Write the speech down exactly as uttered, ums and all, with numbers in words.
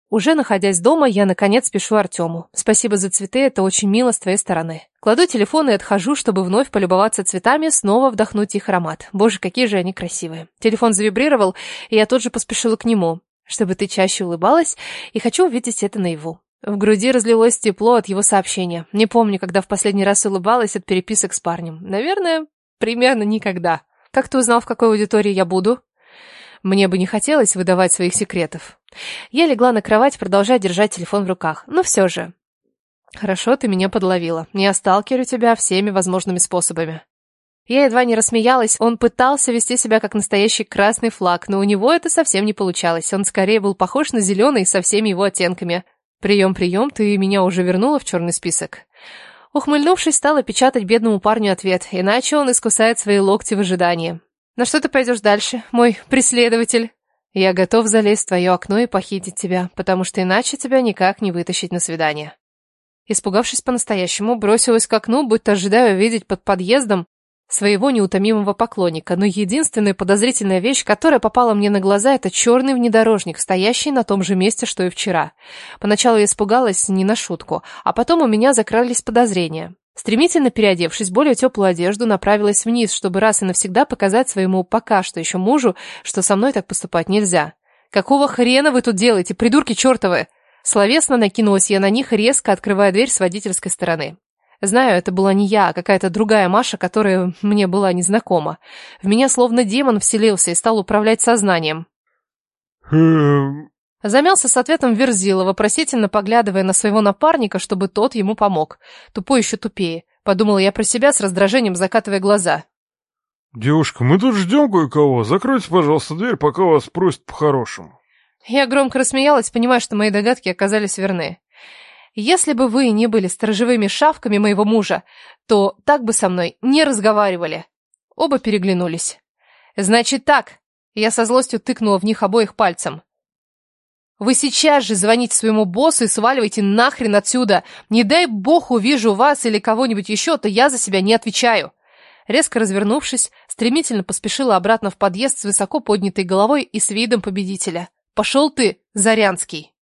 Уже находясь дома, я наконец пишу Артему. Спасибо за цветы, это очень мило с твоей стороны. Кладу телефон и отхожу, чтобы вновь полюбоваться цветами, снова вдохнуть их аромат. Боже, какие же они красивые. Телефон завибрировал, и я тут же поспешила к нему. Чтобы ты чаще улыбалась, и хочу увидеть это наяву. В груди разлилось тепло от его сообщения. Не помню, когда в последний раз улыбалась от переписок с парнем. Наверное, примерно никогда. Как ты узнал, в какой аудитории я буду? Мне бы не хотелось выдавать своих секретов. Я легла на кровать, продолжая держать телефон в руках. Но все же. Хорошо, ты меня подловила. Я сталкерю тебя всеми возможными способами. Я едва не рассмеялась. Он пытался вести себя как настоящий красный флаг, но у него это совсем не получалось. Он скорее был похож на зеленый со всеми его оттенками. Прием, прием, ты меня уже вернула в черный список. Ухмыльнувшись, стала печатать бедному парню ответ, иначе он искусает свои локти в ожидании. На что ты пойдешь дальше, мой преследователь? Я готов залезть в твое окно и похитить тебя, потому что иначе тебя никак не вытащить на свидание. Испугавшись по-настоящему, бросилась к окну, будто ожидая увидеть под подъездом своего неутомимого поклонника, но единственная подозрительная вещь, которая попала мне на глаза, это черный внедорожник, стоящий на том же месте, что и вчера. Поначалу я испугалась не на шутку, а потом у меня закрались подозрения. Стремительно переодевшись в более теплую одежду, направилась вниз, чтобы раз и навсегда показать своему пока что еще мужу, что со мной так поступать нельзя. «Какого хрена вы тут делаете, придурки чертовы?» Словесно накинулась я на них, резко открывая дверь с водительской стороны. Знаю, это была не я, а какая-то другая Маша, которая мне была незнакома. В меня словно демон вселился и стал управлять сознанием. Замялся с ответом Верзила, вопросительно поглядывая на своего напарника, чтобы тот ему помог. Тупой еще тупее. Подумала я про себя с раздражением, закатывая глаза. «Девушка, мы тут ждем кое-кого. Закройте, пожалуйста, дверь, пока вас просят по-хорошему». Я громко рассмеялась, понимая, что мои догадки оказались верны. Если бы вы не были сторожевыми шавками моего мужа, то так бы со мной не разговаривали. Оба переглянулись. Значит так, я со злостью тыкнула в них обоих пальцем. Вы сейчас же звоните своему боссу и сваливайте нахрен отсюда. Не дай бог увижу вас или кого-нибудь еще, то я за себя не отвечаю. Резко развернувшись, стремительно поспешила обратно в подъезд с высоко поднятой головой и с видом победителя. Пошел ты, Зарянский.